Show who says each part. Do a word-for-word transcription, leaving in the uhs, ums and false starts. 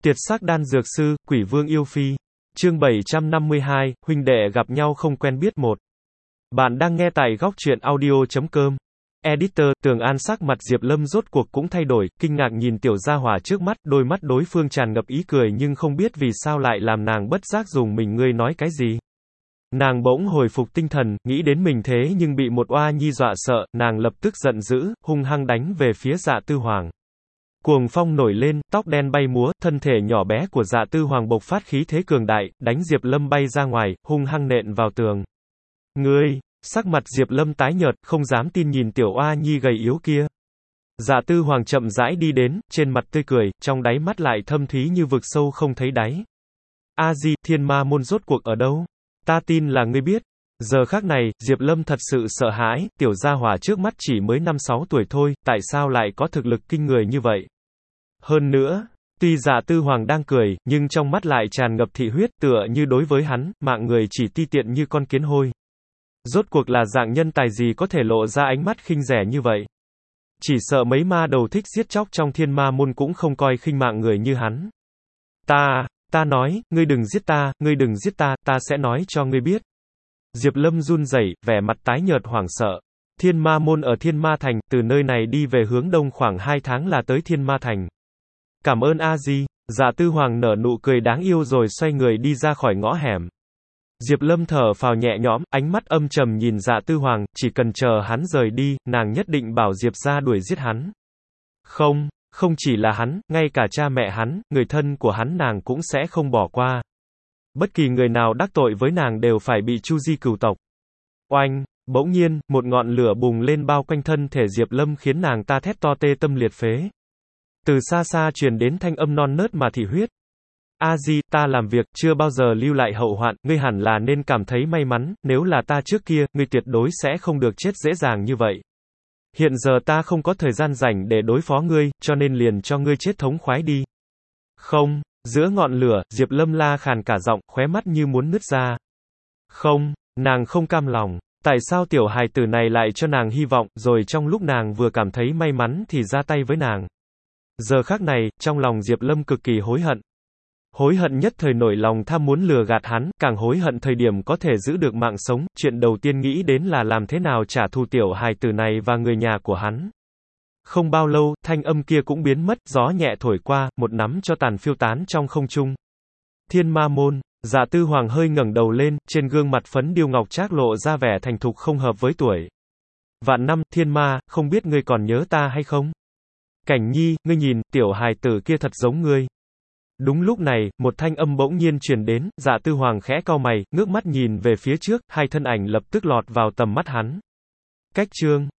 Speaker 1: Tiệt sắc đan dược sư, quỷ vương yêu phi. Chương bảy trăm năm mươi hai, huynh đệ gặp nhau không quen biết một. Bạn đang nghe tại góc truyện audio chấm com. Editor, Tường An sắc mặt Diệp Lâm rốt cuộc cũng thay đổi, kinh ngạc nhìn tiểu gia hỏa trước mắt, đôi mắt đối phương tràn ngập ý cười nhưng không biết vì sao lại làm nàng bất giác dùng mình ngươi nói cái gì. Nàng bỗng hồi phục tinh thần, nghĩ đến mình thế nhưng bị một oa nhi dọa sợ, nàng lập tức giận dữ, hung hăng đánh về phía Dạ Tư Hoàng. Cuồng phong nổi lên, tóc đen bay múa, thân thể nhỏ bé của Dạ Tư Hoàng bộc phát khí thế cường đại, đánh Diệp Lâm bay ra ngoài, hung hăng nện vào tường. Ngươi, sắc mặt Diệp Lâm tái nhợt, không dám tin nhìn tiểu oa nhi gầy yếu kia. Dạ Tư Hoàng chậm rãi đi đến, trên mặt tươi cười, trong đáy mắt lại thâm thúy như vực sâu không thấy đáy. A Di, Thiên Ma môn rốt cuộc ở đâu? Ta tin là ngươi biết. Giờ khắc này, Diệp Lâm thật sự sợ hãi, tiểu gia hỏa trước mắt chỉ mới năm sáu tuổi thôi, tại sao lại có thực lực kinh người như vậy? Hơn nữa, tuy Dạ Tư Hoàng đang cười, nhưng trong mắt lại tràn ngập thị huyết, tựa như đối với hắn, mạng người chỉ ti tiện như con kiến hôi. Rốt cuộc là dạng nhân tài gì có thể lộ ra ánh mắt khinh rẻ như vậy? Chỉ sợ mấy ma đầu thích giết chóc trong Thiên Ma môn cũng không coi khinh mạng người như hắn. Ta, ta nói, ngươi đừng giết ta, ngươi đừng giết ta, ta sẽ nói cho ngươi biết. Diệp Lâm run rẩy, vẻ mặt tái nhợt hoảng sợ. Thiên Ma môn ở Thiên Ma thành, từ nơi này đi về hướng đông khoảng hai tháng là tới Thiên Ma thành. Cảm ơn A Di. Dạ Tư Hoàng nở nụ cười đáng yêu rồi xoay người đi ra khỏi ngõ hẻm. Diệp Lâm thở phào nhẹ nhõm, ánh mắt âm trầm nhìn Dạ Tư Hoàng, chỉ cần chờ hắn rời đi, nàng nhất định bảo Diệp gia đuổi giết hắn. Không, không chỉ là hắn, ngay cả cha mẹ hắn, người thân của hắn nàng cũng sẽ không bỏ qua. Bất kỳ người nào đắc tội với nàng đều phải bị chu di cửu tộc. Oanh, bỗng nhiên, một ngọn lửa bùng lên bao quanh thân thể Diệp Lâm khiến nàng ta thét to tê tâm liệt phế. Từ xa xa truyền đến thanh âm non nớt mà thị huyết. A Di, ta làm việc, chưa bao giờ lưu lại hậu hoạn, ngươi hẳn là nên cảm thấy may mắn, nếu là ta trước kia, ngươi tuyệt đối sẽ không được chết dễ dàng như vậy. Hiện giờ ta không có thời gian rảnh để đối phó ngươi, cho nên liền cho ngươi chết thống khoái đi. Không, giữa ngọn lửa, Diệp Lâm la khàn cả giọng, khóe mắt như muốn nứt ra. Không, nàng không cam lòng. Tại sao tiểu hài tử này lại cho nàng hy vọng, rồi trong lúc nàng vừa cảm thấy may mắn thì ra tay với nàng. Giờ khắc này, trong lòng Diệp Lâm cực kỳ hối hận. Hối hận nhất thời nổi lòng tham muốn lừa gạt hắn, càng hối hận thời điểm có thể giữ được mạng sống, chuyện đầu tiên nghĩ đến là làm thế nào trả thù tiểu hài tử này và người nhà của hắn. Không bao lâu, thanh âm kia cũng biến mất, gió nhẹ thổi qua, một nắm cho tàn phiêu tán trong không trung. Thiên Ma môn, Dạ Tư Hoàng hơi ngẩng đầu lên, trên gương mặt phấn điêu ngọc trác lộ ra vẻ thành thục không hợp với tuổi. Vạn năm, Thiên Ma, không biết ngươi còn nhớ ta hay không? Cảnh Nhi, ngươi nhìn, tiểu hài tử kia thật giống ngươi. Đúng lúc này, một thanh âm bỗng nhiên truyền đến, Dạ Tư Hoàng khẽ cau mày, ngước mắt nhìn về phía trước, hai thân ảnh lập tức lọt vào tầm mắt hắn. Cách chương